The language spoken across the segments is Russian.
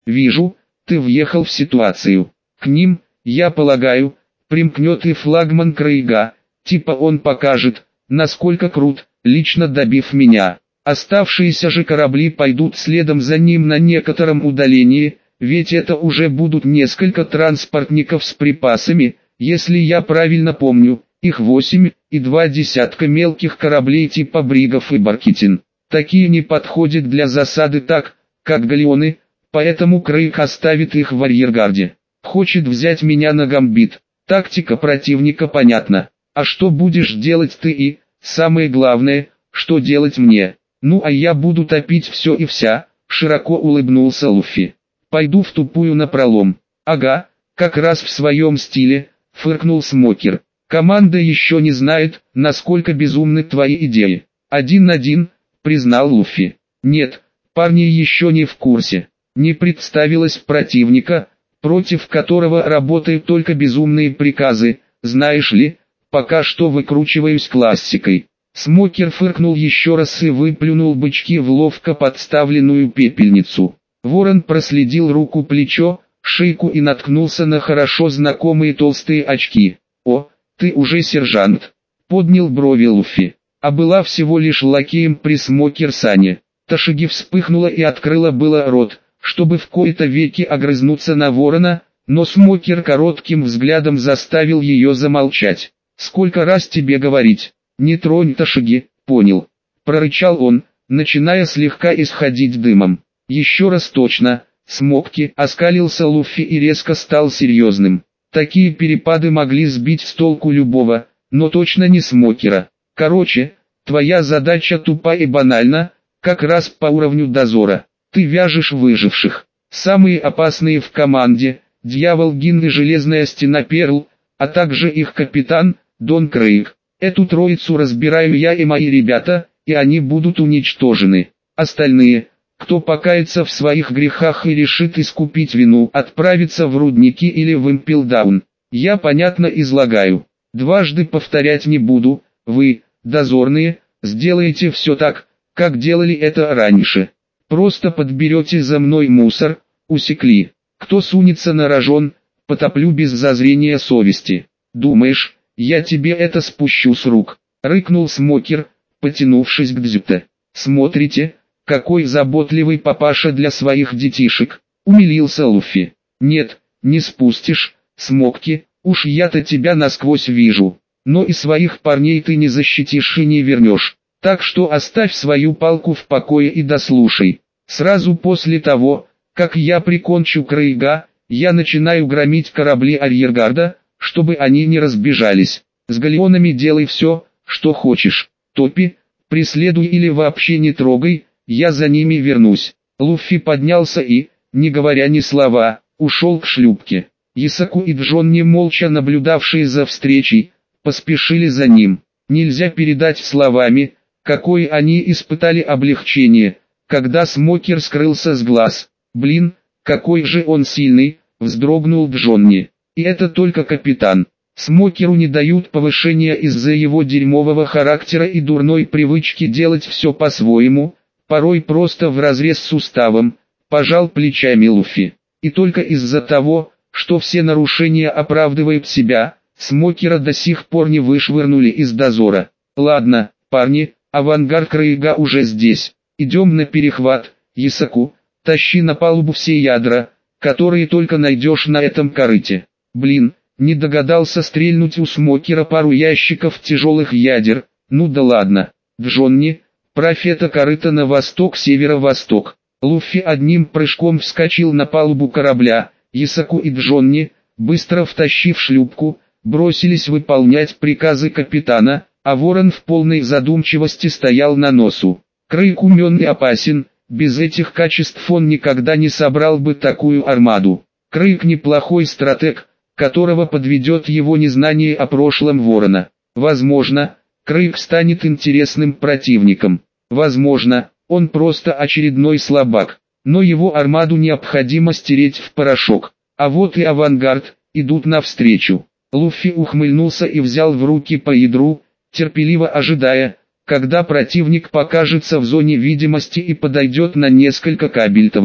Вижу, ты въехал в ситуацию. К ним, я полагаю, примкнет и флагман Крейга, типа он покажет, насколько крут, лично добив меня. Оставшиеся же корабли пойдут следом за ним на некотором удалении, ведь это уже будут несколько транспортников с припасами, если я правильно помню, их 8, и 2 десятка мелких кораблей типа Бригов и Баркитин. Такие не подходят для засады так, как галеоны, поэтому Крейг оставит их в арьергарде. Хочет взять меня на гамбит. Тактика противника понятна. А что будешь делать ты и, самое главное, что делать мне? Ну а я буду топить все и вся, широко улыбнулся Луффи. Пойду в тупую напролом. Ага, как раз в своем стиле, фыркнул Смокер. Команда еще не знает, насколько безумны твои идеи. 1-1, признал Луффи. Нет, парни еще не в курсе. Не представилось противника, против которого работают только безумные приказы, знаешь ли, пока что выкручиваюсь классикой. Смокер фыркнул еще раз и выплюнул бычки в ловко подставленную пепельницу. Ворон проследил руку, плечо, шейку и наткнулся на хорошо знакомые толстые очки. «О, ты уже сержант!» — поднял брови Луффи. А была всего лишь лакеем при Смокер-сане. Ташиги вспыхнула и открыла было рот, чтобы в кои-то веки огрызнуться на ворона, но Смокер коротким взглядом заставил ее замолчать. «Сколько раз тебе говорить? Не тронь Ташиги, понял?» — прорычал он, начиная слегка исходить дымом. «Еще раз точно!» — Смокки, оскалился Луффи и резко стал серьезным. Такие перепады могли сбить с толку любого, но точно не Смокера. «Короче, твоя задача тупа и банальна, как раз по уровню дозора. Ты вяжешь выживших. Самые опасные в команде, Дьявол Гин и Железная Стена Перл, а также их капитан, Дон Крейг. Эту троицу разбираю я и мои ребята, и они будут уничтожены. Остальные, кто покается в своих грехах и решит искупить вину, отправиться в рудники или в Импелдаун. Я понятно излагаю. Дважды повторять не буду, вы, дозорные, сделаете все так, как делали это раньше. Просто подберете за мной мусор, усекли. Кто сунется на рожон, потоплю без зазрения совести. Думаешь, я тебе это спущу с рук?» — рыкнул Смокер, потянувшись к Дзюте. «Смотрите, какой заботливый папаша для своих детишек», — умилился Луффи. «Нет, не спустишь, Смокки, уж я-то тебя насквозь вижу. Но и своих парней ты не защитишь и не вернешь. Так что оставь свою палку в покое и дослушай. Сразу после того, как я прикончу Крейга, я начинаю громить корабли арьергарда, чтобы они не разбежались. С галеонами делай все, что хочешь. Топи, преследуй или вообще не трогай, я за ними вернусь». Луффи поднялся и, не говоря ни слова, ушел к шлюпке. Исаку и Джонни, молча наблюдавшие за встречей, поспешили за ним. Нельзя передать словами, какое они испытали облегчение, когда Смокер скрылся с глаз. «Блин, какой же он сильный!» — вздрогнул Джонни. «И это только капитан. Смокеру не дают повышения из-за его дерьмового характера и дурной привычки делать все по-своему, порой просто вразрез с уставом», — пожал плечами Луффи. «И только из-за того, что все нарушения оправдывают себя, Смокера до сих пор не вышвырнули из дозора. Ладно, парни, авангард Крейга уже здесь. Идем на перехват. Исаку, тащи на палубу все ядра, которые только найдешь на этом корыте». Блин, не догадался стрельнуть у Смокера пару ящиков тяжелых ядер. Ну да ладно. Джонни, правь это корыто на восток-северо-восток. Луффи одним прыжком вскочил на палубу корабля. Исаку и Джонни, быстро втащив шлюпку, бросились выполнять приказы капитана, а Ворон в полной задумчивости стоял на носу. Крейг умен и опасен, без этих качеств он никогда не собрал бы такую армаду. Крейг неплохой стратег, которого подведет его незнание о прошлом Ворона. Возможно, Крейг станет интересным противником. Возможно, он просто очередной слабак. Но его армаду необходимо стереть в порошок. А вот и авангард, идут навстречу. Луффи ухмыльнулся и взял в руки по ядру, терпеливо ожидая, когда противник покажется в зоне видимости и подойдет на несколько кабельтовых.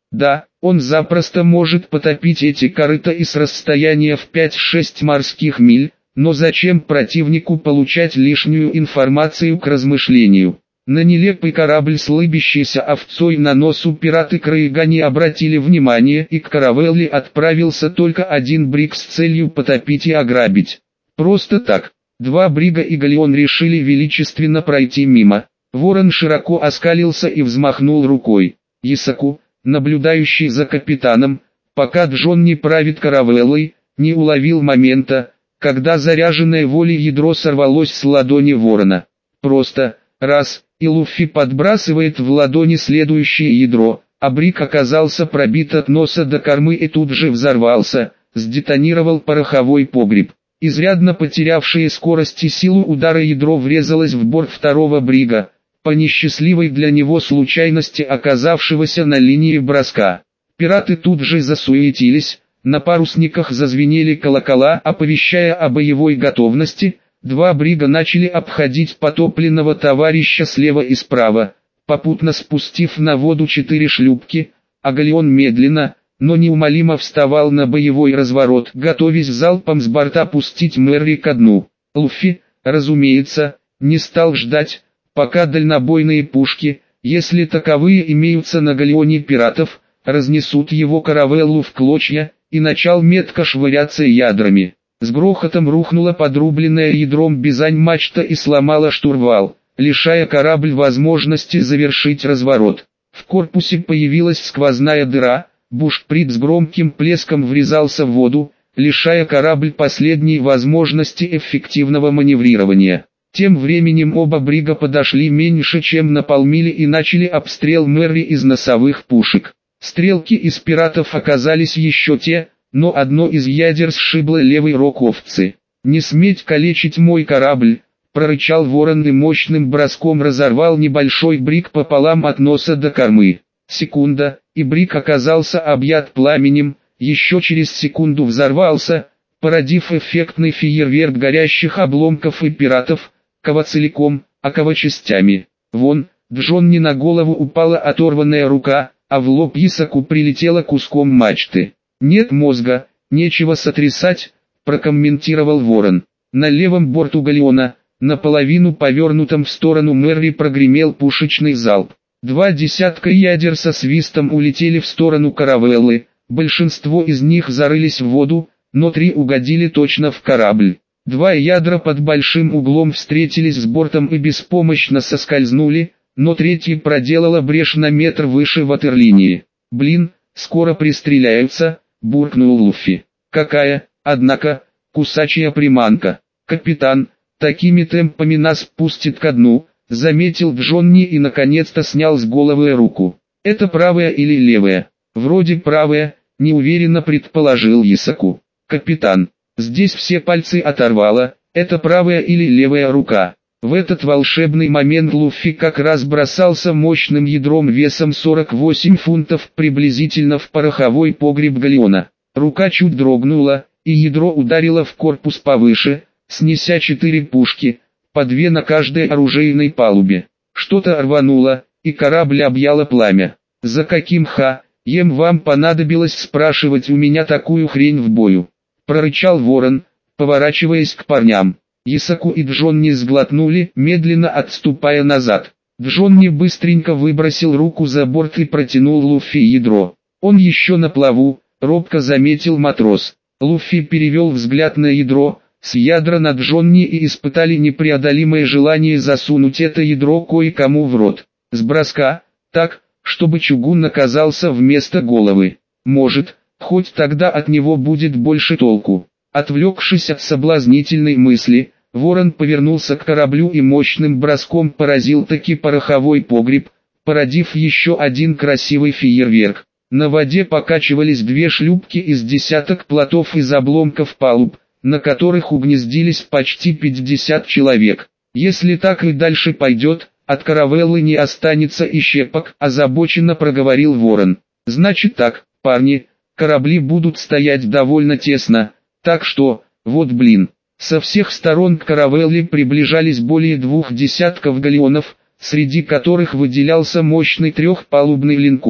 Да, он запросто может потопить эти корыта и с расстояния в 5-6 морских миль, но зачем противнику получать лишнюю информацию к размышлению? На нелепый корабль с лыбящейся овцой на носу пираты Крейга не обратили внимания, и к каравелле отправился только один бриг с целью потопить и ограбить. Просто так. Два брига и галеон решили величественно пройти мимо. Ворон широко оскалился и взмахнул рукой. Исаку, наблюдающий за капитаном, пока Джон не правит каравеллой, не уловил момента, когда заряженное волей ядро сорвалось с ладони ворона. Просто, раз, и Луффи подбрасывает в ладони следующее ядро, а бриг оказался пробит от носа до кормы и тут же взорвался, сдетонировал пороховой погреб. Изрядно потерявшее скорость и силу удара ядро врезалось в борт второго брига, по несчастливой для него случайности оказавшегося на линии броска. Пираты тут же засуетились, на парусниках зазвенели колокола, оповещая о боевой готовности. Два брига начали обходить потопленного товарища слева и справа, попутно спустив на воду 4 шлюпки, а галеон медленно, но неумолимо вставал на боевой разворот, готовясь залпом с борта пустить Мэри ко дну. Луффи, разумеется, не стал ждать, пока дальнобойные пушки, если таковые имеются на галеоне пиратов, разнесут его каравеллу в клочья, и начал метко швыряться ядрами. С грохотом рухнула подрубленная ядром бизань-мачта и сломала штурвал, лишая корабль возможности завершить разворот. В корпусе появилась сквозная дыра, бушприт с громким плеском врезался в воду, лишая корабль последней возможности эффективного маневрирования. Тем временем оба брига подошли меньше чем на полмили и начали обстрел Мэри из носовых пушек. Стрелки из пиратов оказались еще те, но одно из ядер сшибло левый рог овцы. «Не сметь калечить мой корабль!» — прорычал ворон и мощным броском разорвал небольшой бриг пополам от носа до кормы. Секунда, и бриг оказался объят пламенем, еще через секунду взорвался, породив эффектный фейерверк горящих обломков и пиратов, кого целиком, а кого частями. Вон, Джон не на голову упала оторванная рука, а в лоб Исаку прилетела куском мачты. «Нет мозга, нечего сотрясать», — прокомментировал ворон. На левом борту галеона, наполовину повернутом в сторону Мэри, прогремел пушечный залп. 2 десятка ядер со свистом улетели в сторону каравеллы, большинство из них зарылись в воду, но 3 угодили точно в корабль. 2 ядра под большим углом встретились с бортом и беспомощно соскользнули, но третья проделала брешь на метр выше ватерлинии. «Блин, скоро пристреляются», — буркнул Луффи. «Какая, однако, кусачая приманка. Капитан, такими темпами нас пустит ко дну», — заметил Джонни и наконец-то снял с головы руку. «Это правая или левая?» «Вроде правая», — неуверенно предположил Исаку. «Капитан, здесь все пальцы оторвало, это правая или левая рука?» В этот волшебный момент Луффи как раз бросался мощным ядром весом 48 фунтов приблизительно в пороховой погреб галеона. Рука чуть дрогнула, и ядро ударило в корпус повыше, снеся 4 пушки, по 2 на каждой оружейной палубе. Что-то рвануло, и корабль объяло пламя. «За каким ха-ем вам понадобилось спрашивать у меня такую хрень в бою?» — прорычал ворон, поворачиваясь к парням. Исаку и Джонни сглотнули, медленно отступая назад. Джонни быстренько выбросил руку за борт и протянул Луффи ядро. «Он еще на плаву», — робко заметил матрос. Луффи перевел взгляд на ядро, с ядра на Джонни, и испытали непреодолимое желание засунуть это ядро кое-кому в рот. С броска, так, чтобы чугун оказался вместо головы. Может, хоть тогда от него будет больше толку. Отвлекшись от соблазнительной мысли, ворон повернулся к кораблю и мощным броском поразил таки пороховой погреб, породив еще один красивый фейерверк. На воде покачивались 2 шлюпки из десяток плотов из обломков палуб, на которых угнездились почти 50 человек. «Если так и дальше пойдет, от каравеллы не останется и щепок», — озабоченно проговорил ворон. «Значит так, парни, корабли будут стоять довольно тесно. Так что, вот блин». Со всех сторон к каравелле приближались более 2 десятков галеонов, среди которых выделялся мощный 3-палубный линкор.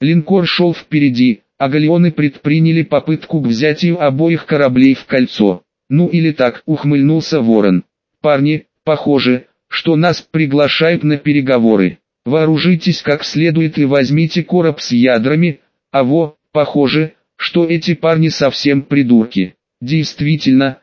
Линкор шел впереди, а галеоны предприняли попытку к взятию обоих кораблей в кольцо. Ну или так, ухмыльнулся Ворон. Парни, похоже, что нас приглашают на переговоры. Вооружитесь как следует и возьмите короб с ядрами, похоже, что эти парни совсем придурки. Действительно,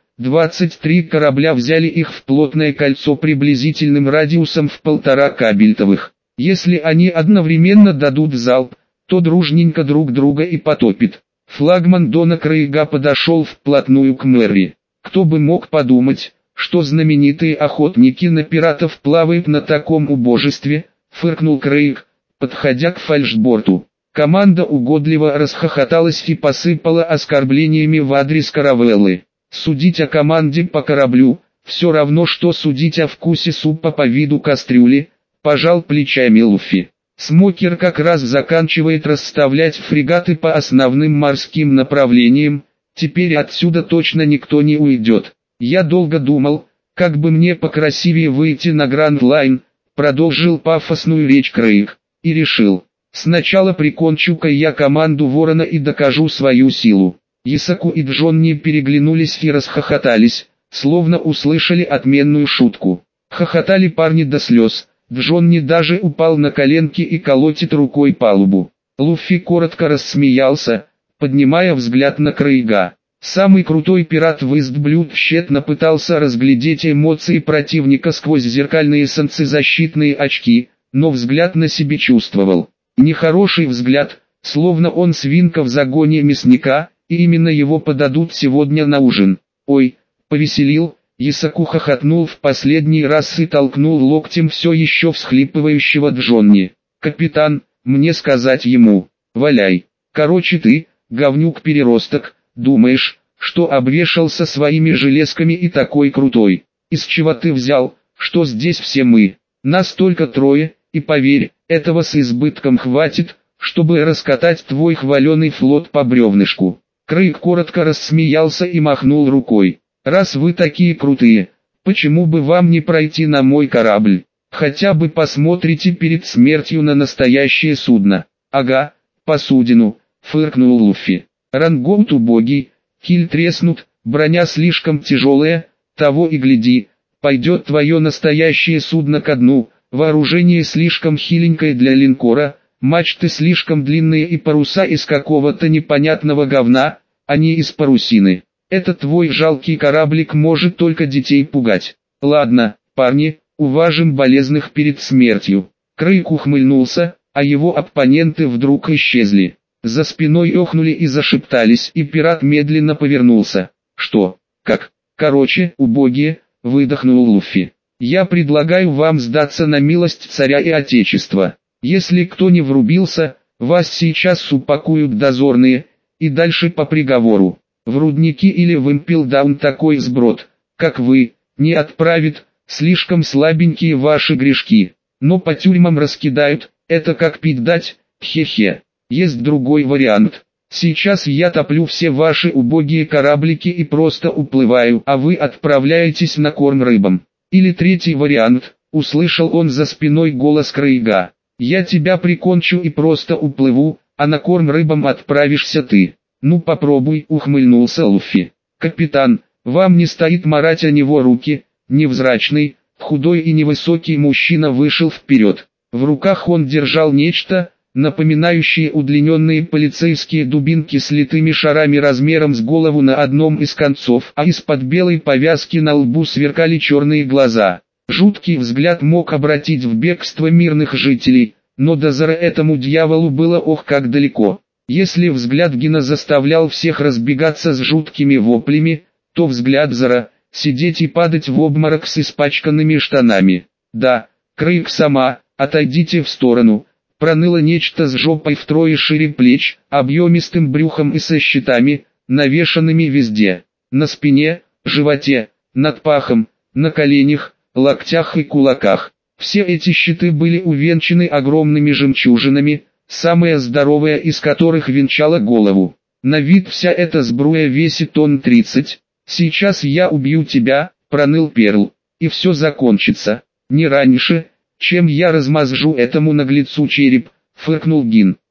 23 корабля взяли их в плотное кольцо приблизительным радиусом в 1,5 кабельтовых. Если они одновременно дадут залп, то дружненько друг друга и потопит. Флагман Дона Крейга подошел вплотную к Мэри. Кто бы мог подумать, что знаменитые охотники на пиратов плавают на таком убожестве, фыркнул Крейг, подходя к фальшборту. Команда угодливо расхохоталась и посыпала оскорблениями в адрес каравеллы. Судить о команде по кораблю, все равно что судить о вкусе супа по виду кастрюли, пожал плечами Луффи. Смокер как раз заканчивает расставлять фрегаты по основным морским направлениям, теперь отсюда точно никто не уйдет. Я долго думал, как бы мне покрасивее выйти на Гранд Лайн, продолжил пафосную речь Крейг, и решил, сначала прикончу-ка я команду Ворона и докажу свою силу. Исаку и Джонни переглянулись и расхохотались, словно услышали отменную шутку. Хохотали парни до слез, Джонни даже упал на коленки и колотит рукой палубу. Луффи коротко рассмеялся, поднимая взгляд на Крейга. Самый крутой пират в Истблюд тщетно пытался разглядеть эмоции противника сквозь зеркальные солнцезащитные очки, но взгляд на себе чувствовал. Нехороший взгляд, словно он свинка в загоне мясника, и именно его подадут сегодня на ужин. Ой, повеселил, Исаку хохотнул в последний раз и толкнул локтем все еще всхлипывающего Джонни. «Капитан, мне сказать ему, валяй. Короче ты, говнюк-переросток, думаешь, что обвешался своими железками и такой крутой. Из чего ты взял, что здесь все мы? Нас только трое, и поверь, этого с избытком хватит, чтобы раскатать твой хваленый флот по бревнышку». Крейг коротко рассмеялся и махнул рукой. «Раз вы такие крутые, почему бы вам не пройти на мой корабль? Хотя бы посмотрите перед смертью на настоящее судно». «Ага, посудину», — фыркнул Луффи. «Рангоут убогий, киль треснут, броня слишком тяжелая, того и гляди, пойдет твое настоящее судно ко дну, вооружение слишком хиленькое для линкора, мачты слишком длинные и паруса из какого-то непонятного говна, а не из парусины. Этот твой жалкий кораблик может только детей пугать. Ладно, парни, уважим болезных перед смертью». Крейг ухмыльнулся, а его оппоненты вдруг исчезли. За спиной охнули и зашептались, и пират медленно повернулся. «Что? Как? Короче, убогие», — выдохнул Луффи. «Я предлагаю вам сдаться на милость царя и отечества. Если кто не врубился, вас сейчас упакуют дозорные, и дальше по приговору. В рудники или в Импелдаун такой сброд, как вы, не отправит, слишком слабенькие ваши грешки. Но по тюрьмам раскидают, это как пить дать, хе-хе. Есть другой вариант. Сейчас я топлю все ваши убогие кораблики и просто уплываю, а вы отправляетесь на корм рыбам. Или третий вариант, услышал он за спиной голос Крейга. Я тебя прикончу и просто уплыву, а на корм рыбам отправишься ты. Ну попробуй, ухмыльнулся Луффи. «Капитан, вам не стоит марать о него руки». Невзрачный, худой и невысокий мужчина вышел вперед. В руках он держал нечто, напоминающие удлиненные полицейские дубинки с литыми шарами размером с голову на одном из концов, а из-под белой повязки на лбу сверкали черные глаза. Жуткий взгляд мог обратить в бегство мирных жителей, но до Зара этому дьяволу было ох как далеко. Если взгляд Гина заставлял всех разбегаться с жуткими воплями, то взгляд Зара — сидеть и падать в обморок с испачканными штанами. «Да, Крейг сама, отойдите в сторону». Проныло нечто с жопой втрое шире плеч, объемистым брюхом и со щитами, навешанными везде. На спине, животе, над пахом, на коленях, локтях и кулаках. Все эти щиты были увенчаны огромными жемчужинами, самая здоровая из которых венчала голову. На вид вся эта сбруя весит тонн 30. «Сейчас я убью тебя», — проныл Перл, — «и все закончится. Не раньше, чем я размазжу этому наглецу череп», — фыркнул Гин.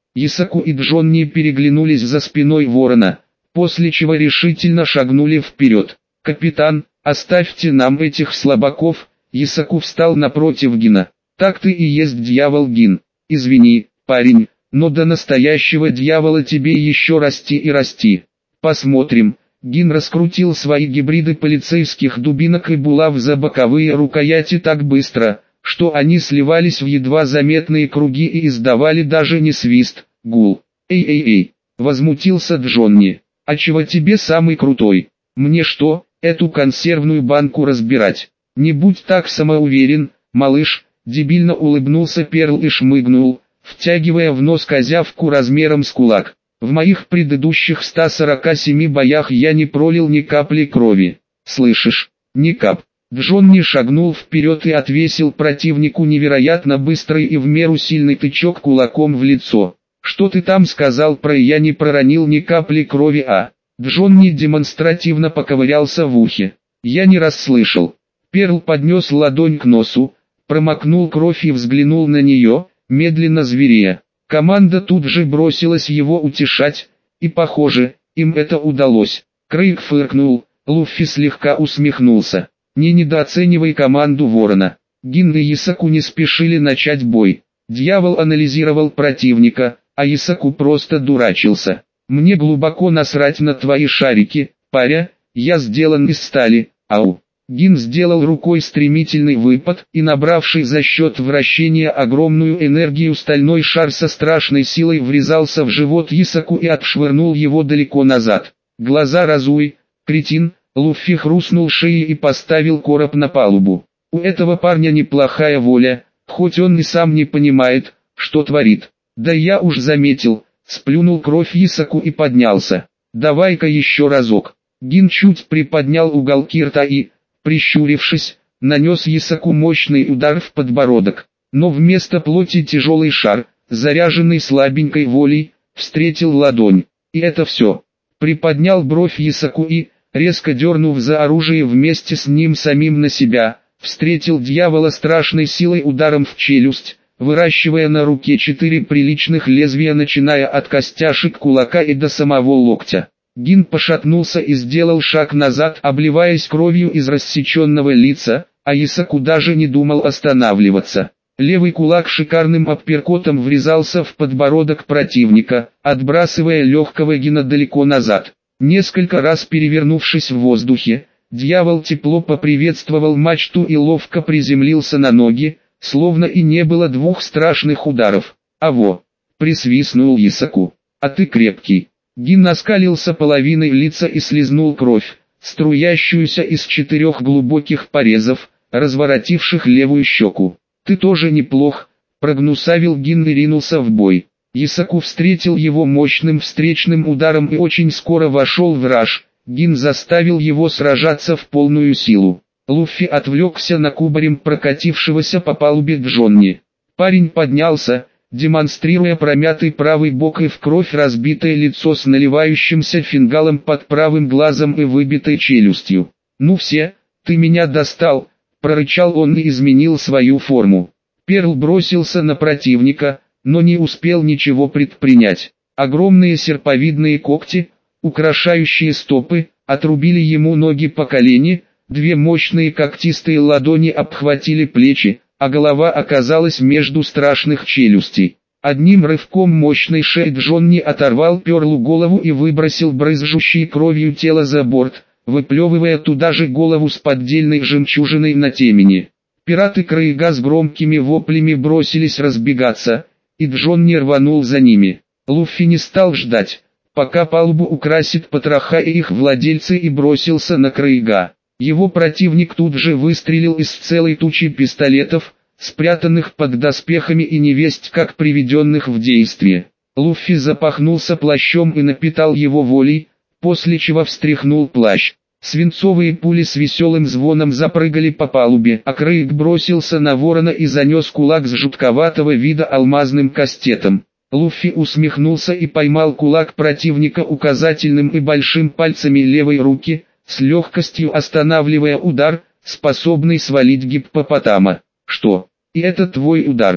Исаку и Джонни переглянулись за спиной ворона, после чего решительно шагнули вперед. «Капитан, оставьте нам этих слабаков», Исаку встал напротив Гина. «Так ты и есть дьявол, Гин. Извини, парень, но до настоящего дьявола тебе еще расти и расти. Посмотрим». Гин раскрутил свои гибриды полицейских дубинок и булав за боковые рукояти так быстро, что они сливались в едва заметные круги и издавали даже не свист, гул. «Эй-эй-эй», возмутился Джонни, «а чего тебе самый крутой? Мне что, эту консервную банку разбирать? Не будь так самоуверен, малыш», дебильно улыбнулся Перл и шмыгнул, втягивая в нос козявку размером с кулак. «В моих предыдущих 147 боях я не пролил ни капли крови. Слышишь? Ни кап». Джонни шагнул вперед и отвесил противнику невероятно быстрый и в меру сильный тычок кулаком в лицо. «Что ты там сказал про «я не проронил ни капли крови», а?» Джонни демонстративно поковырялся в ухе. «Я не расслышал». Перл поднес ладонь к носу, промокнул кровь и взглянул на нее, медленно зверея. Команда тут же бросилась его утешать, и похоже, им это удалось. Крейг фыркнул, Луффи слегка усмехнулся. «Не недооценивай команду Ворона». Гин и Исаку не спешили начать бой. Дьявол анализировал противника, а Исаку просто дурачился. «Мне глубоко насрать на твои шарики, паря, я сделан из стали, ау». Гин сделал рукой стремительный выпад, и набравший за счет вращения огромную энергию стальной шар со страшной силой врезался в живот Исаку и отшвырнул его далеко назад. «Глаза разуй, кретин!» Луффи хрустнул шеей и поставил короб на палубу. «У этого парня неплохая воля, хоть он и сам не понимает, что творит». «Да я уж заметил», сплюнул кровь Исаку и поднялся. «Давай-ка еще разок». Гин чуть приподнял уголки рта и, прищурившись, нанес Исаку мощный удар в подбородок. Но вместо плоти тяжелый шар, заряженный слабенькой волей, встретил ладонь. И это все. Приподнял бровь Исаку и, резко дернув за оружие вместе с ним самим на себя, встретил дьявола страшной силой ударом в челюсть, выращивая на руке 4 приличных лезвия, начиная от костяшек кулака и до самого локтя. Гин пошатнулся и сделал шаг назад, обливаясь кровью из рассеченного лица, а Исаку даже не думал останавливаться. Левый кулак шикарным апперкотом врезался в подбородок противника, отбрасывая легкого Гина далеко назад. Несколько раз перевернувшись в воздухе, дьявол тепло поприветствовал мачту и ловко приземлился на ноги, словно и не было двух страшных ударов. «Аво!» — присвистнул Исаку. «А ты крепкий». Гин оскалился половиной лица и слизнул кровь, струящуюся из 4 глубоких порезов, разворотивших левую щеку. «Ты тоже неплох», — прогнусавил Гин и ринулся в бой. Исаку встретил его мощным встречным ударом и очень скоро вошел в раж. Гин заставил его сражаться в полную силу. Луффи отвлекся на кубарем прокатившегося по палубе Джонни. Парень поднялся, демонстрируя промятый правый бок и в кровь разбитое лицо с наливающимся фингалом под правым глазом и выбитой челюстью. «Ну все, ты меня достал», — прорычал он и изменил свою форму. Перл бросился на противника, но не успел ничего предпринять. Огромные серповидные когти, украшающие стопы, отрубили ему ноги по колени, 2 мощные когтистые ладони обхватили плечи, а голова оказалась между страшных челюстей. Одним рывком мощной шеи Джонни оторвал Перлу голову и выбросил брызжущее кровью тело за борт, выплевывая туда же голову с поддельной жемчужиной на темени. Пираты Крейга с громкими воплями бросились разбегаться, и Джонни рванул за ними. Луффи не стал ждать, пока палубу украсит потроха и их владельцы, и бросился на Крейга. Его противник тут же выстрелил из целой тучи пистолетов, спрятанных под доспехами и невесть как приведенных в действие. Луффи запахнулся плащом и напитал его волей, после чего встряхнул плащ. Свинцовые пули с веселым звоном запрыгали по палубе, а Крейг бросился на ворона и занес кулак с жутковатого вида алмазным кастетом. Луффи усмехнулся и поймал кулак противника указательным и большим пальцами левой руки, с легкостью останавливая удар, способный свалить гиппопотама. «Что? И это твой удар?»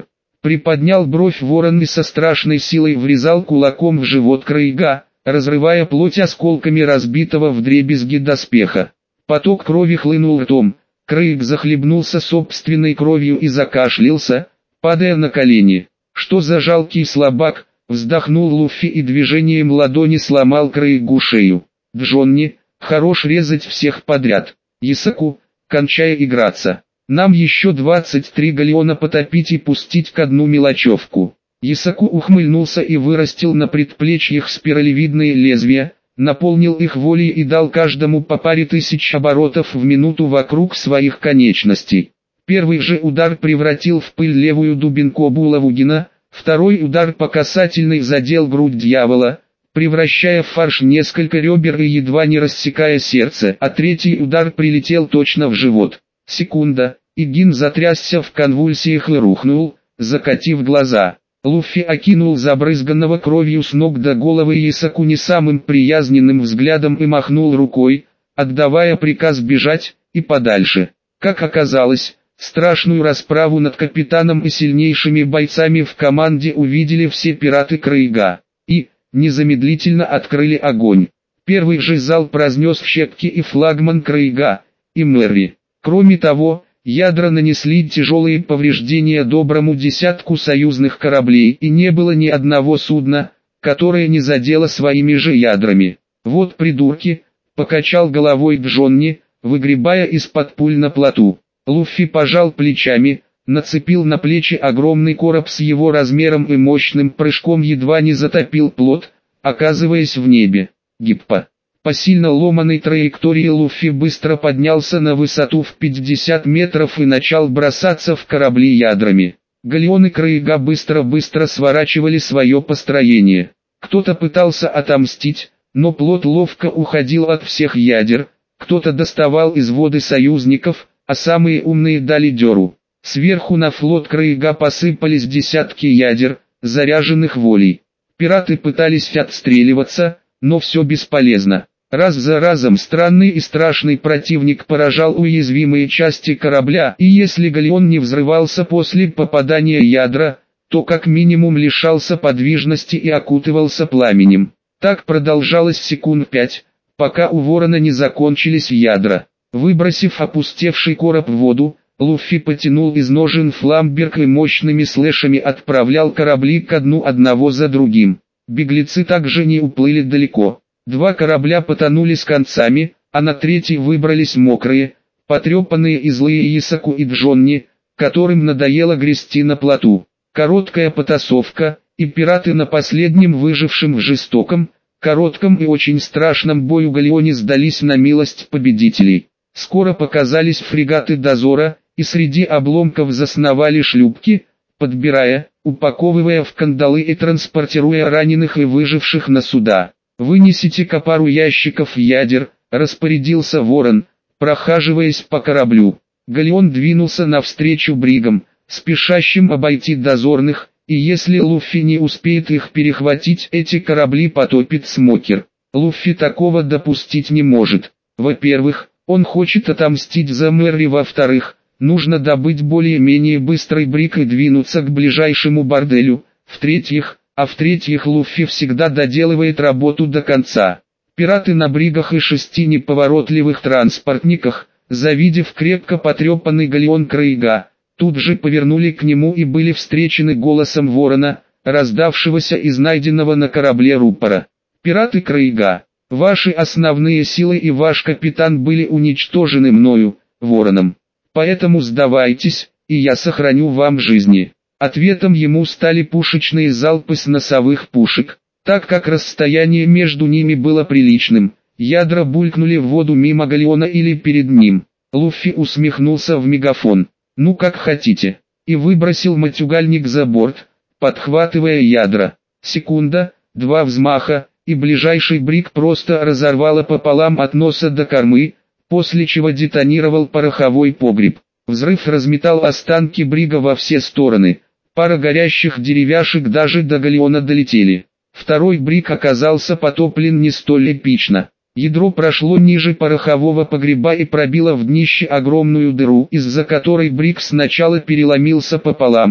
Приподнял бровь ворон и со страшной силой врезал кулаком в живот Крейга, разрывая плоть осколками разбитого вдребезги доспеха. Поток крови хлынул ртом, Крейг захлебнулся собственной кровью и закашлялся, падая на колени. «Что за жалкий слабак?» — вздохнул Луффи и движением ладони сломал Крейгу шею. «Джонни, хорош резать всех подряд. Исаку, кончай играться. Нам еще 23 галеона потопить и пустить ко дну мелочевку». Исаку ухмыльнулся и вырастил на предплечьях спиралевидные лезвия, наполнил их волей и дал каждому по паре тысяч оборотов в минуту вокруг своих конечностей. Первый же удар превратил в пыль левую дубинку Булавугина, второй удар по касательной задел грудь дьявола, превращая в фарш несколько ребер и едва не рассекая сердце, а третий удар прилетел точно в живот. Секунда, и Гин затрясся в конвульсиях и рухнул, закатив глаза. Луффи окинул забрызганного кровью с ног до головы Исаку не самым приязненным взглядом и махнул рукой, отдавая приказ бежать, и подальше. Как оказалось, страшную расправу над капитаном и сильнейшими бойцами в команде увидели все пираты Крейга, и, незамедлительно открыли огонь. Первый же залп разнес в щепки и флагман Крейга, и Мэри. Кроме того, ядра нанесли тяжелые повреждения доброму десятку союзных кораблей, и не было ни одного судна, которое не задело своими же ядрами. «Вот придурки», — покачал головой Джонни, выгребая из-под пуль на плоту. Луффи пожал плечами, нацепил на плечи огромный короб с его размером и мощным прыжком едва не затопил плот, оказываясь в небе. Гиппа. По сильно ломаной траектории Луффи быстро поднялся на высоту в 50 метров и начал бросаться в корабли ядрами. Галеоны Крейга быстро-быстро сворачивали свое построение. Кто-то пытался отомстить, но плот ловко уходил от всех ядер, кто-то доставал из воды союзников, а самые умные дали дёру. Сверху на флот Крейга посыпались десятки ядер, заряженных волей. Пираты пытались отстреливаться, но все бесполезно. Раз за разом странный и страшный противник поражал уязвимые части корабля, и если галеон не взрывался после попадания ядра, то как минимум лишался подвижности и окутывался пламенем. Так продолжалось секунд 5, пока у ворона не закончились ядра. Выбросив опустевший короб в воду, Луффи потянул из ножен фламберг и мощными слэшами отправлял корабли ко дну одного за другим. Беглецы также не уплыли далеко. 2 корабля потонули с концами, а на третий выбрались мокрые, потрепанные и злые Исаку и Джонни, которым надоело грести на плоту. Короткая потасовка, и пираты на последнем выжившем в жестоком, коротком и очень страшном бою галеоне сдались на милость победителей. Скоро показались фрегаты дозора, и среди обломков засновали шлюпки, подбирая, упаковывая в кандалы и транспортируя раненых и выживших на суда. «Вынесите ко пару ящиков ядер», — распорядился Ворон, прохаживаясь по кораблю. Галеон двинулся навстречу бригам, спешащим обойти дозорных, и если Луффи не успеет их перехватить, эти корабли потопит Смокер. Луффи такого допустить не может. Во-первых, он хочет отомстить за Мэри, во-вторых, нужно добыть более-менее быстрый бриг и двинуться к ближайшему борделю, в-третьих, Луффи всегда доделывает работу до конца. Пираты на бригах и 6 неповоротливых транспортниках, завидев крепко потрепанный галеон Крейга, тут же повернули к нему и были встречены голосом Ворона, раздавшегося из найденного на корабле рупора. «Пираты Крейга, ваши основные силы и ваш капитан были уничтожены мною, Вороном. Поэтому сдавайтесь, и я сохраню вам жизни». Ответом ему стали пушечные залпы с носовых пушек. Так как расстояние между ними было приличным, ядра булькнули в воду мимо галеона или перед ним. Луффи усмехнулся в мегафон. «Ну как хотите», и выбросил матюгальник за борт, подхватывая ядра. Секунда, 2 взмаха, и ближайший бриг просто разорвало пополам от носа до кормы, после чего детонировал пороховой погреб. Взрыв разметал останки брига во все стороны. Пара горящих деревяшек даже до галеона долетели. Второй бриг оказался потоплен не столь эпично. Ядро прошло ниже порохового погреба и пробило в днище огромную дыру, из-за которой бриг сначала переломился пополам,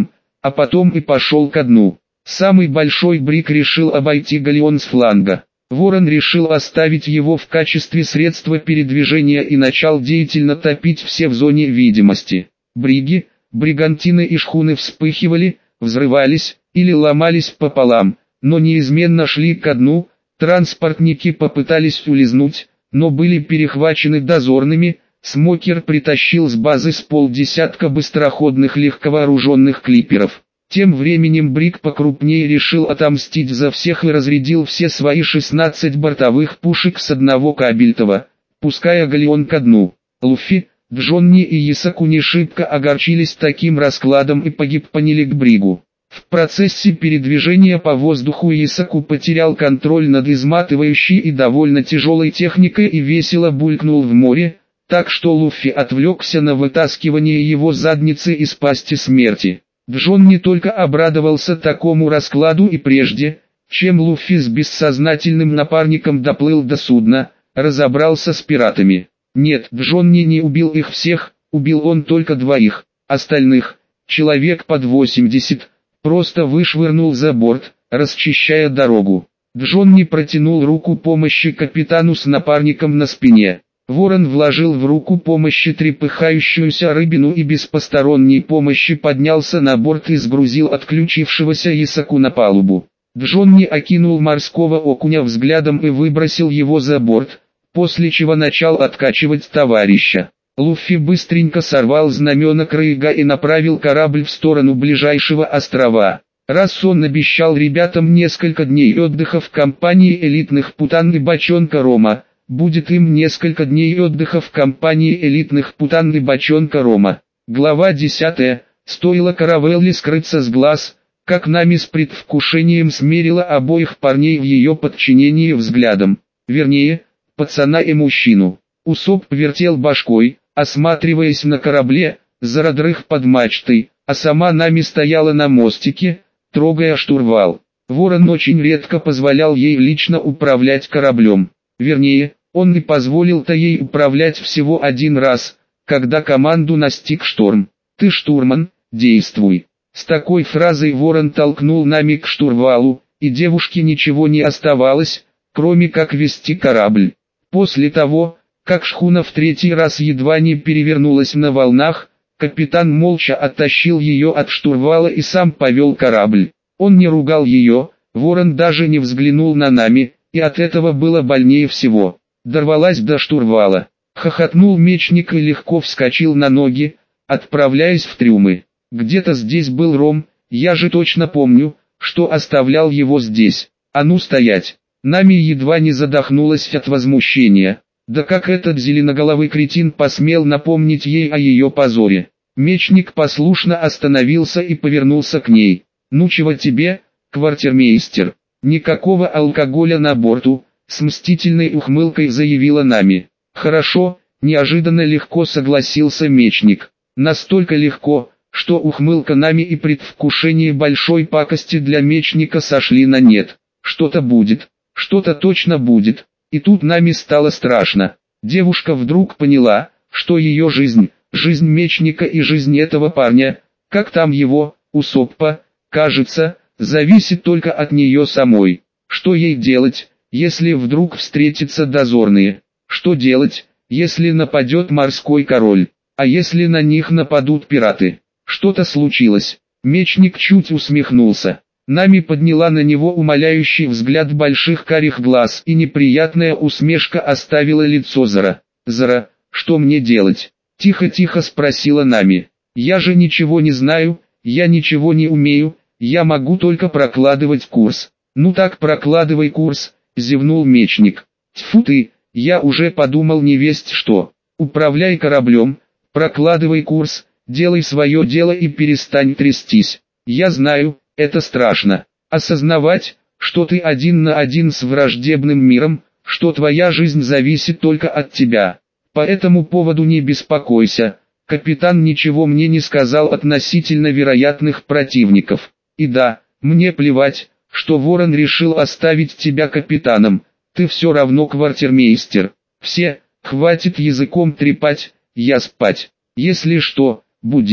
а потом и пошел ко дну. Самый большой Брик решил обойти галеон с фланга. Ворон решил оставить его в качестве средства передвижения и начал деятельно топить все в зоне видимости. Бриги, бригантины и шхуны вспыхивали, взрывались или ломались пополам, но неизменно шли ко дну. Транспортники попытались улизнуть, но были перехвачены дозорными. Смокер притащил с базы с полдесятка быстроходных легковооруженных клиперов. Тем временем Брик покрупнее решил отомстить за всех и разрядил все свои 16 бортовых пушек с одного кабельтова, пуская галеон ко дну. Луффи, Джонни и Ясаку не шибко огорчились таким раскладом и погибли к Бригу. В процессе передвижения по воздуху Ясаку потерял контроль над изматывающей и довольно тяжелой техникой и весело булькнул в море, так что Луффи отвлекся на вытаскивание его задницы из пасти смерти. Джон не только обрадовался такому раскладу и прежде, чем Луффи с бессознательным напарником доплыл до судна, разобрался с пиратами. Нет, Джонни не убил их всех, убил он только двоих, остальных, человек под 80, просто вышвырнул за борт, расчищая дорогу. Джонни протянул руку помощи капитану с напарником на спине. Ворон вложил в руку помощи трепыхающуюся рыбину и без посторонней помощи поднялся на борт и сгрузил отключившегося Ясаку на палубу. Джонни окинул морского окуня взглядом и выбросил его за борт, после чего начал откачивать товарища. Луффи быстренько сорвал знамена Крейга и направил корабль в сторону ближайшего острова. Раз он обещал ребятам несколько дней отдыха в компании элитных путан и бочонка рома, будет им несколько дней отдыха в компании элитных путан и бочонка рома. Глава 10. Стоило каравелле скрыться с глаз, как Нами с предвкушением смерила обоих парней в ее подчинении взглядом. Вернее, пацана и мужчину. Усоп вертел башкой, осматриваясь на корабле, зародрых под мачтой, а сама Нами стояла на мостике, трогая штурвал. Ворон очень редко позволял ей лично управлять кораблем. Вернее, он и позволил-то ей управлять всего один раз, когда команду настиг шторм. «Ты штурман, действуй». С такой фразой Ворон толкнул Нами к штурвалу, и девушке ничего не оставалось, кроме как вести корабль. После того, как шхуна в третий раз едва не перевернулась на волнах, капитан молча оттащил ее от штурвала и сам повел корабль. Он не ругал ее, Ворон даже не взглянул на Нами, и от этого было больнее всего. Дорвалась до штурвала. Хохотнул мечник и легко вскочил на ноги, отправляясь в трюмы. Где-то здесь был ром, я же точно помню, что оставлял его здесь. А ну стоять! Нами едва не задохнулась от возмущения. Да как этот зеленоголовый кретин посмел напомнить ей о ее позоре. Мечник послушно остановился и повернулся к ней. «Ну чего тебе, квартирмейстер? Никакого алкоголя на борту», с мстительной ухмылкой заявила Нами. «Хорошо», неожиданно легко согласился мечник. Настолько легко, что ухмылка Нами и предвкушение большой пакости для мечника сошли на нет. Что-то будет, что-то точно будет. И тут Нами стало страшно. Девушка вдруг поняла, что ее жизнь, жизнь мечника и жизнь этого парня, как там его, Усоппа, кажется, зависит только от нее самой. Что ей делать, если вдруг встретятся дозорные? Что делать, если нападет морской король? А если на них нападут пираты? Что-то случилось. Мечник чуть усмехнулся. Нами подняла на него умоляющий взгляд больших карих глаз, и неприятная усмешка оставила лицо Зара. «Зара, что мне делать?» Тихо-тихо спросила Нами. «Я же ничего не знаю, я ничего не умею, я могу только прокладывать курс». «Ну так прокладывай курс», зевнул мечник. «Тьфу ты, я уже подумал невесть что. Управляй кораблем, прокладывай курс, делай свое дело и перестань трястись. Я знаю, это страшно. Осознавать, что ты один на один с враждебным миром, что твоя жизнь зависит только от тебя. По этому поводу не беспокойся, капитан ничего мне не сказал относительно вероятных противников. И да, мне плевать, что Ворон решил оставить тебя капитаном, ты все равно квартирмейстер. Все, хватит языком трепать, я спать. Если что, буди».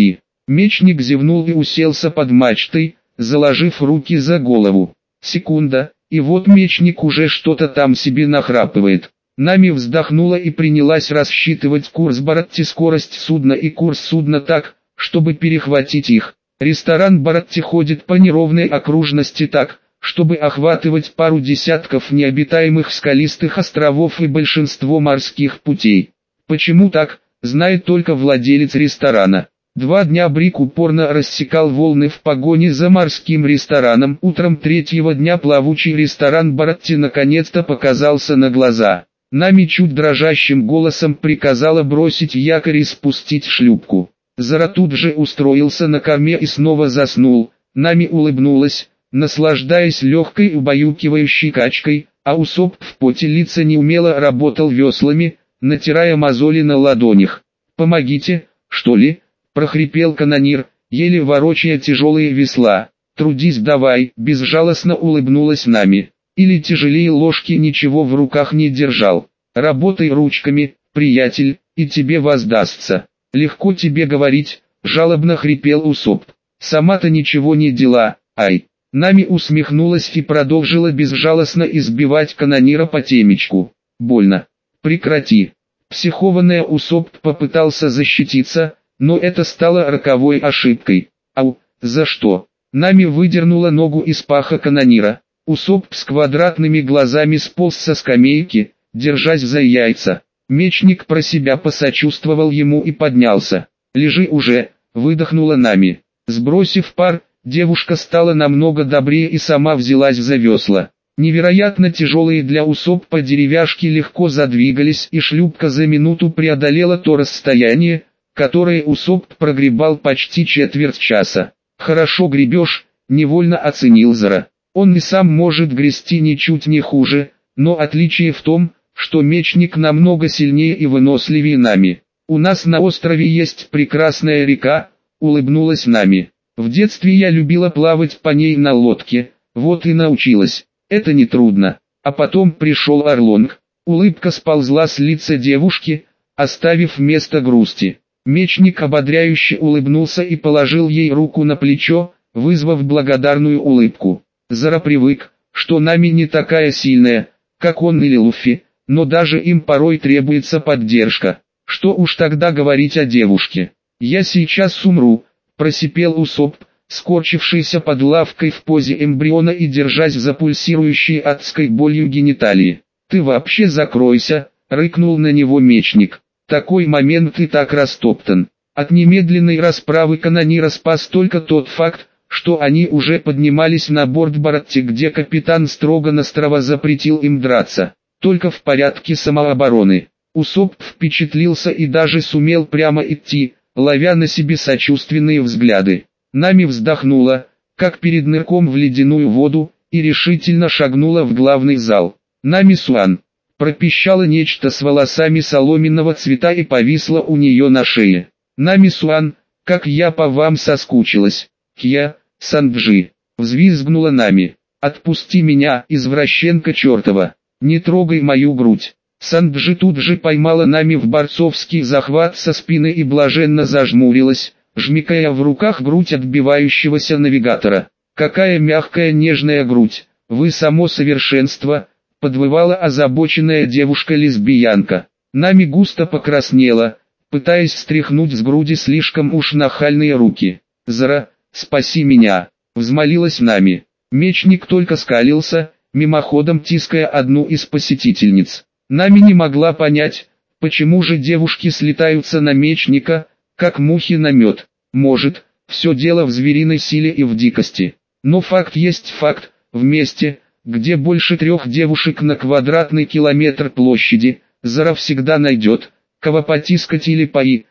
Мечник зевнул и уселся под мачтой, заложив руки за голову. Секунда, и вот мечник уже что-то там себе нахрапывает. Нами вздохнула и принялась рассчитывать курс Баратти, скорость судна и курс судна так, чтобы перехватить их. Ресторан Баратти ходит по неровной окружности так, чтобы охватывать пару десятков необитаемых скалистых островов и большинство морских путей. Почему так, знает только владелец ресторана. 2 дня Брик упорно рассекал волны в погоне за морским рестораном. Утром 3-го дня плавучий ресторан Баратти наконец-то показался на глаза. Нами чуть дрожащим голосом приказала бросить якорь и спустить шлюпку. Зара тут же устроился на корме и снова заснул. Нами улыбнулась, наслаждаясь легкой убаюкивающей качкой, а Усоп в поте лица неумело работал веслами, натирая мозоли на ладонях. «Помогите, что ли?» – прохрипел канонир, еле ворочая тяжелые весла. «Трудись давай», – безжалостно улыбнулась Нами. Или тяжелее ложки ничего в руках не держал. «Работай ручками, приятель, и тебе воздастся». «Легко тебе говорить», – жалобно хрипел Усоп. «Сама-то ничего не дела, ай». Нами усмехнулась и продолжила безжалостно избивать канонира по темечку. «Больно. Прекрати». Психованная Усоп попытался защититься, но это стало роковой ошибкой. «Ау, за что?» Нами выдернула ногу из паха канонира. Усоп с квадратными глазами сполз со скамейки, держась за яйца. Мечник про себя посочувствовал ему и поднялся. «Лежи уже», — выдохнула Нами. Сбросив пар, девушка стала намного добрее и сама взялась за весла. Невероятно тяжелые для Усопа деревяшки легко задвигались, и шлюпка за минуту преодолела то расстояние, которое Усоп прогребал почти четверть часа. «Хорошо гребешь», — невольно оценил Зара. Он и сам может грести ничуть не хуже, но отличие в том, что мечник намного сильнее и выносливее Нами. «У нас на острове есть прекрасная река», — улыбнулась Нами. «В детстве я любила плавать по ней на лодке, вот и научилась. Это нетрудно». А потом пришел Орлонг. Улыбка сползла с лица девушки, оставив место грусти. Мечник ободряюще улыбнулся и положил ей руку на плечо, вызвав благодарную улыбку. Зара привык, что Нами не такая сильная, как он или Луффи, но даже им порой требуется поддержка. Что уж тогда говорить о девушке. «Я сейчас умру», – просипел Усоп, скорчившийся под лавкой в позе эмбриона и держась за пульсирующие адской болью гениталии. «Ты вообще закройся», – рыкнул на него мечник. «Такой момент и так растоптан». От немедленной расправы канонира спас только тот факт, что они уже поднимались на борт Баратти, где капитан строго-настрого запретил им драться, только в порядке самообороны. Усоп впечатлился и даже сумел прямо идти, ловя на себе сочувственные взгляды. Нами вздохнула, как перед нырком в ледяную воду, и решительно шагнула в главный зал. «Нами-суан!» пропищало нечто с волосами соломенного цвета и повисло у нее на шее. «Нами-суан, как я по вам соскучилась!» «Кья, Санджи!» взвизгнула Нами. «Отпусти меня, извращенка чертова! Не трогай мою грудь!» Санджи тут же поймала Нами в борцовский захват со спины и блаженно зажмурилась, жмякая в руках грудь отбивающегося навигатора. «Какая мягкая нежная грудь! Вы само совершенство!» подвывала озабоченная девушка-лесбиянка. Нами густо покраснела, пытаясь стряхнуть с груди слишком уж нахальные руки. «Зара, спаси меня!» взмолилась Нами. Мечник только скалился, мимоходом тиская одну из посетительниц. Нами не могла понять, почему же девушки слетаются на мечника, как мухи на мед. Может, все дело в звериной силе и в дикости. Но факт есть факт, в месте, где больше 3 девушек на квадратный километр площади, Зара всегда найдет, кого потискать или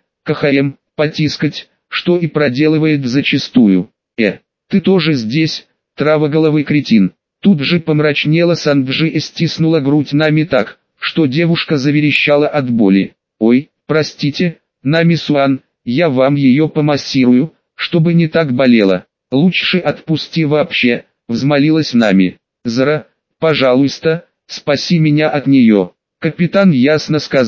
потискать, что и проделывает зачастую. Ты тоже здесь, травоголовый кретин. Тут же помрачнела Санджи и стиснула грудь Нами так, что девушка заверещала от боли. «Ой, простите, Нами-суан, я вам ее помассирую, чтобы не так болело. Лучше отпусти вообще», взмолилась Нами. «Зара, пожалуйста, спаси меня от нее». Капитан ясно сказал.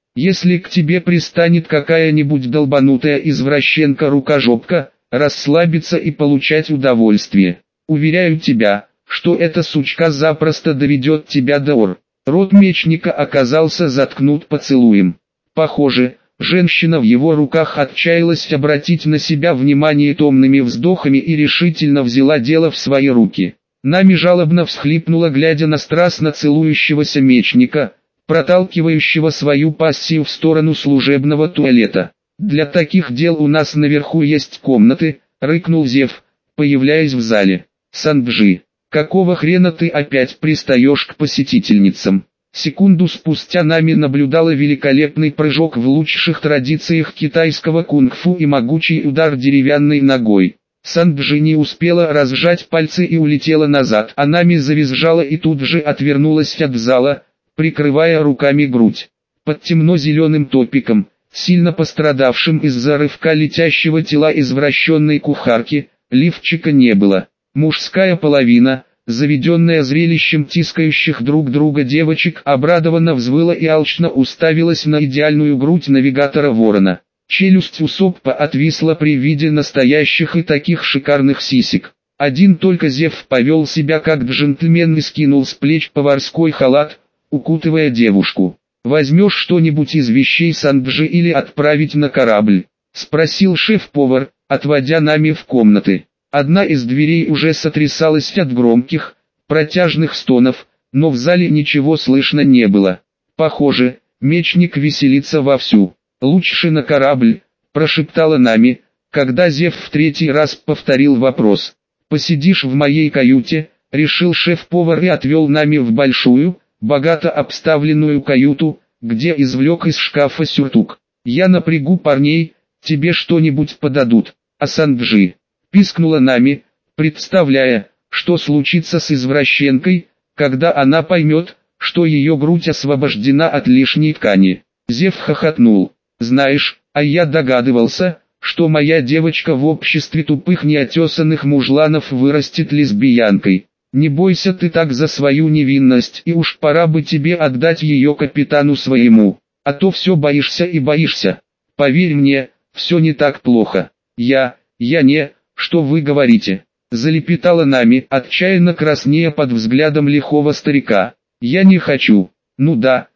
Если к тебе пристанет какая-нибудь долбанутая извращенка-рукожопка, расслабиться и получать удовольствие. Уверяю тебя, что эта сучка запросто доведет тебя до ор. Рот мечника оказался заткнут поцелуем. Похоже, женщина в его руках отчаялась обратить на себя внимание томными вздохами и решительно взяла дело в свои руки. Нами жалобно всхлипнула, глядя на страстно целующегося мечника, проталкивающего свою пассию в сторону служебного туалета. «Для таких дел у нас наверху есть комнаты», — рыкнул Зев, появляясь в зале. «Санджи, какого хрена ты опять пристаешь к посетительницам?» Секунду спустя Нами наблюдала великолепный прыжок в лучших традициях китайского кунг-фу и могучий удар деревянной ногой. Санджи не успела разжать пальцы и улетела назад, а Нами завизжала и тут же отвернулась от зала, прикрывая руками грудь. Под темно-зеленым топиком, сильно пострадавшим из-за рывка летящего тела извращенной кухарки, лифчика не было. Мужская половина, заведенная зрелищем тискающих друг друга девочек, обрадованно взвыла и алчно уставилась на идеальную грудь навигатора Ворона. Челюсть Усоппа отвисла при виде настоящих и таких шикарных сисек. Один только Зев повел себя как джентльмен и скинул с плеч поварской халат, укутывая девушку. «Возьмешь что-нибудь из вещей Санджи или отправить на корабль?» — спросил шеф-повар, отводя Нами в комнаты. Одна из дверей уже сотрясалась от громких, протяжных стонов, но в зале ничего слышно не было. «Похоже, мечник веселится вовсю. Лучше на корабль», — прошептала Нами, когда Зев в третий раз повторил вопрос. «Посидишь в моей каюте», — решил шеф-повар и отвел Нами в большую, богато обставленную каюту, где извлек из шкафа сюртук. «Я напрягу парней, тебе что-нибудь подадут». «А Санджи?» — пискнула Нами, представляя, что случится с извращенкой, когда она поймет, что ее грудь освобождена от лишней ткани. Зев хохотнул. «Знаешь, а я догадывался, что моя девочка в обществе тупых неотесанных мужланов вырастет лесбиянкой. Не бойся ты так за свою невинность, и уж пора бы тебе отдать ее капитану своему, а то все боишься и боишься. Поверь мне, все не так плохо. Я не, что вы говорите?» Залепетала Нами, отчаянно краснея под взглядом лихого старика. «Я не хочу. Ну да,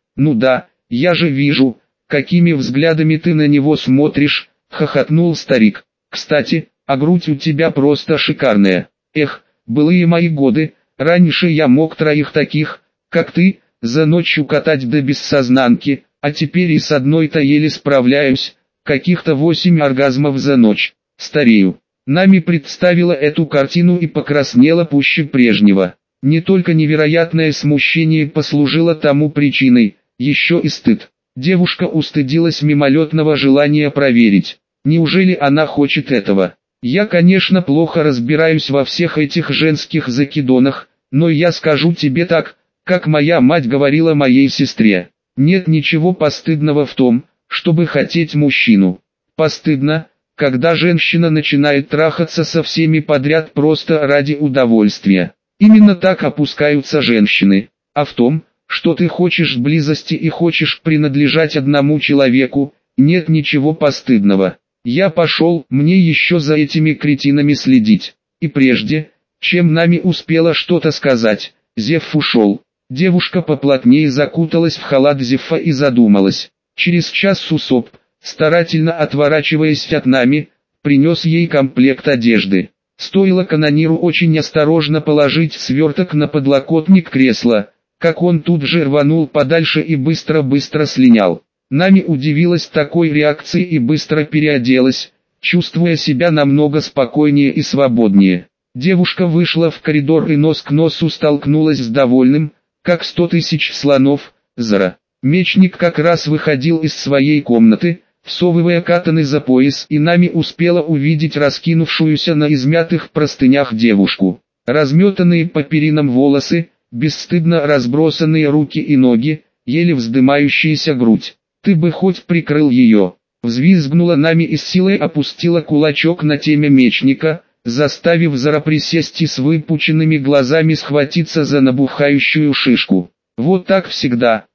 я же вижу, какими взглядами ты на него смотришь», — хохотнул старик. «Кстати, а грудь у тебя просто шикарная. Эх, былые мои годы, раньше я мог троих таких, как ты, за ночь укатать до бессознанки, а теперь и с одной-то еле справляюсь, каких-то 8 оргазмов за ночь. Старею». Нами представила эту картину и покраснела пуще прежнего. Не только невероятное смущение послужило тому причиной, еще и стыд. Девушка устыдилась мимолетного желания проверить, неужели она хочет этого. «Я, конечно, плохо разбираюсь во всех этих женских закидонах, но я скажу тебе так, как моя мать говорила моей сестре. Нет ничего постыдного в том, чтобы хотеть мужчину. Постыдно, когда женщина начинает трахаться со всеми подряд просто ради удовольствия. Именно так опускаются женщины. А в том, что ты хочешь близости и хочешь принадлежать одному человеку, нет ничего постыдного. Я пошел, мне еще за этими кретинами следить». И прежде, чем Нами успела что-то сказать, Зев ушел. Девушка поплотнее закуталась в халат Зефа и задумалась. Через час Усоп, старательно отворачиваясь от Нами, принес ей комплект одежды. Стоило канониру очень осторожно положить сверток на подлокотник кресла, как он тут же рванул подальше и быстро-быстро слинял. Нами удивилась такой реакции и быстро переоделась, чувствуя себя намного спокойнее и свободнее. Девушка вышла в коридор и нос к носу столкнулась с довольным, как 100 тысяч слонов, Зара. Мечник как раз выходил из своей комнаты, всовывая катаны за пояс, и Нами успела увидеть раскинувшуюся на измятых простынях девушку. Разметанные по перинам волосы, бесстыдно разбросанные руки и ноги, еле вздымающаяся грудь. «Ты бы хоть прикрыл ее!» Взвизгнула Нами и с силой опустила кулачок на темя мечника, заставив Зара присесть и с выпученными глазами схватиться за набухающую шишку. «Вот так всегда,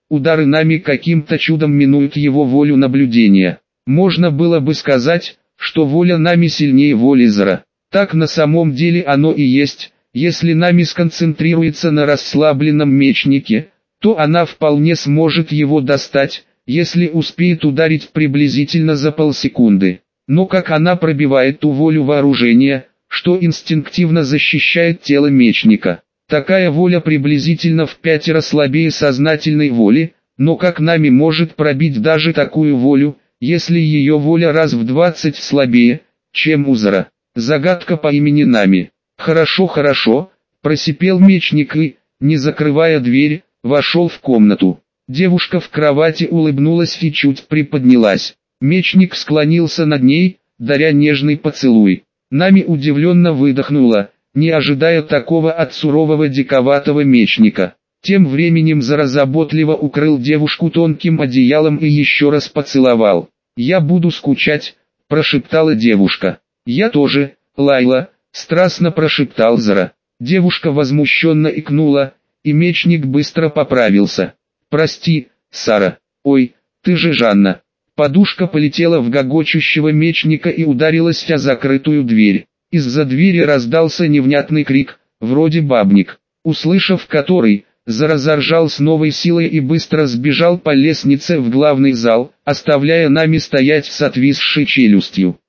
удары Нами каким-то чудом минуют его волю наблюдения. Можно было бы сказать, что воля Нами сильнее воли Зара. Так на самом деле оно и есть. Если Нами сконцентрируется на расслабленном мечнике, то она вполне сможет его достать, если успеет ударить приблизительно за полсекунды. Но как она пробивает ту волю вооружения, что инстинктивно защищает тело мечника. Такая воля приблизительно в 5 слабее сознательной воли, но как Нами может пробить даже такую волю, если ее воля раз в 20 слабее, чем у Зара? Загадка по имени Нами. «Хорошо», просипел мечник и, не закрывая дверь, вошел в комнату. Девушка в кровати улыбнулась и чуть приподнялась. Мечник склонился над ней, даря нежный поцелуй. Нами удивленно выдохнула, не ожидая такого от сурового диковатого мечника. Тем временем Зара заботливо укрыл девушку тонким одеялом и еще раз поцеловал. «Я буду скучать», – прошептала девушка. «Я тоже, Лайла», – страстно прошептал Зара. Девушка возмущенно икнула, и мечник быстро поправился. «Прости, Сара. Ой, ты же Жанна». Подушка полетела в гогочущего мечника и ударилась о закрытую дверь. Из-за двери раздался невнятный крик, вроде бабник, услышав который, Зара заржал с новой силой и быстро сбежал по лестнице в главный зал, оставляя Нами стоять с отвисшей челюстью.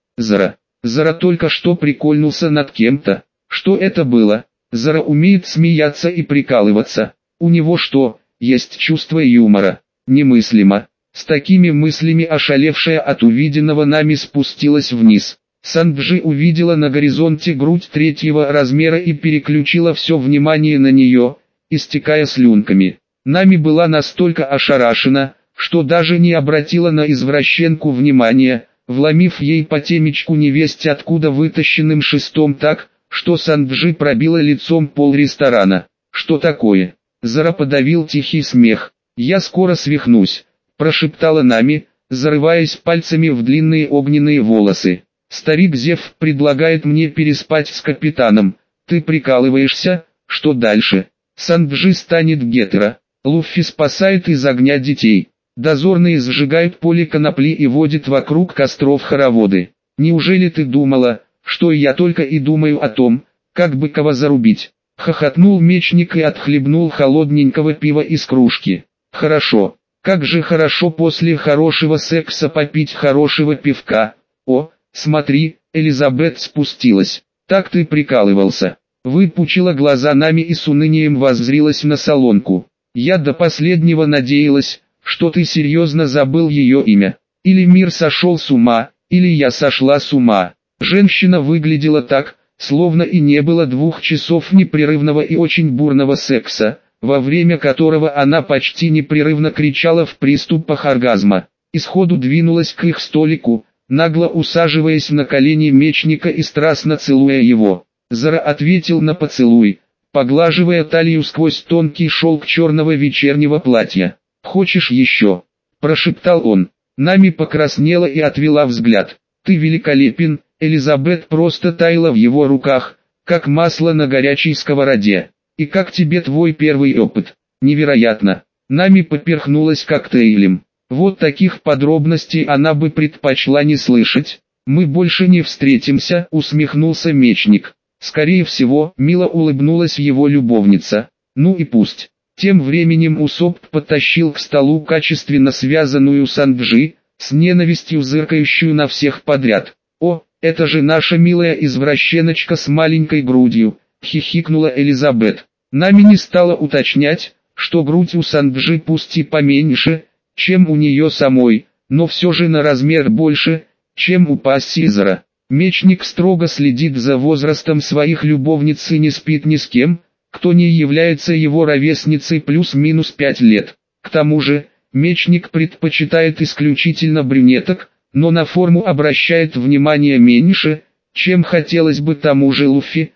Зара только что прикольнулся над кем-то. Что это было? Зара умеет смеяться и прикалываться. У него что, есть чувство юмора? Немыслимо. С такими мыслями ошалевшая от увиденного Нами спустилась вниз. Санджи увидела на горизонте грудь 3-го размера и переключила все внимание на нее, истекая слюнками. Нами была настолько ошарашена, что даже не обратила на извращенку внимания, вломив ей по темечку невесть откуда вытащенным шестом так, что Санджи пробила лицом пол ресторана. «Что такое?» Зара подавил тихий смех. «Я скоро свихнусь», – прошептала Нами, зарываясь пальцами в длинные огненные волосы. «Старик Зев предлагает мне переспать с капитаном. Ты прикалываешься? Что дальше? Санджи станет гетеро. Луффи спасает из огня детей. Дозорные сжигают поле конопли и водят вокруг костров хороводы. Неужели ты думала, что я только и думаю о том, как бы кого зарубить?» Хохотнул мечник и отхлебнул холодненького пива из кружки. «Хорошо. Как же хорошо после хорошего секса попить хорошего пивка. О, смотри, Элизабет спустилась. Так ты прикалывался». Выпучила глаза Нами и с унынием воззрилась на солонку. «Я до последнего надеялась, что ты серьезно забыл ее имя. Или мир сошел с ума, или я сошла с ума». Женщина выглядела так, словно и не было 2 часов непрерывного и очень бурного секса, во время которого она почти непрерывно кричала в приступах оргазма. И сходу двинулась к их столику, нагло усаживаясь на колени мечника и страстно целуя его. Зара ответил на поцелуй, поглаживая талию сквозь тонкий шелк черного вечернего платья. «Хочешь еще?» – прошептал он. Нами покраснела и отвела взгляд. «Ты великолепен». Элизабет просто таяла в его руках, как масло на горячей сковороде. «И как тебе твой первый опыт?» «Невероятно». Нами поперхнулась коктейлем. Вот таких подробностей она бы предпочла не слышать. «Мы больше не встретимся», усмехнулся мечник. «Скорее всего», мило улыбнулась его любовница. «Ну и пусть». Тем временем Усоп подтащил к столу качественно связанную Санджи, с ненавистью зыркающую на всех подряд. «О, это же наша милая извращеночка с маленькой грудью», — хихикнула Элизабет. Нами не стала уточнять, что грудь у Санджи пусть и поменьше, чем у нее самой, но все же на размер больше, чем у пассии Зара. Мечник строго следит за возрастом своих любовниц и не спит ни с кем, кто не является его ровесницей плюс-минус 5 лет. К тому же, мечник предпочитает исключительно брюнеток, но на форму обращает внимание меньше, чем хотелось бы тому же Луффи,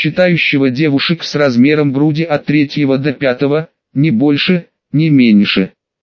предпочитающего девушек с размером груди от 3 до 5, ни больше, ни меньше.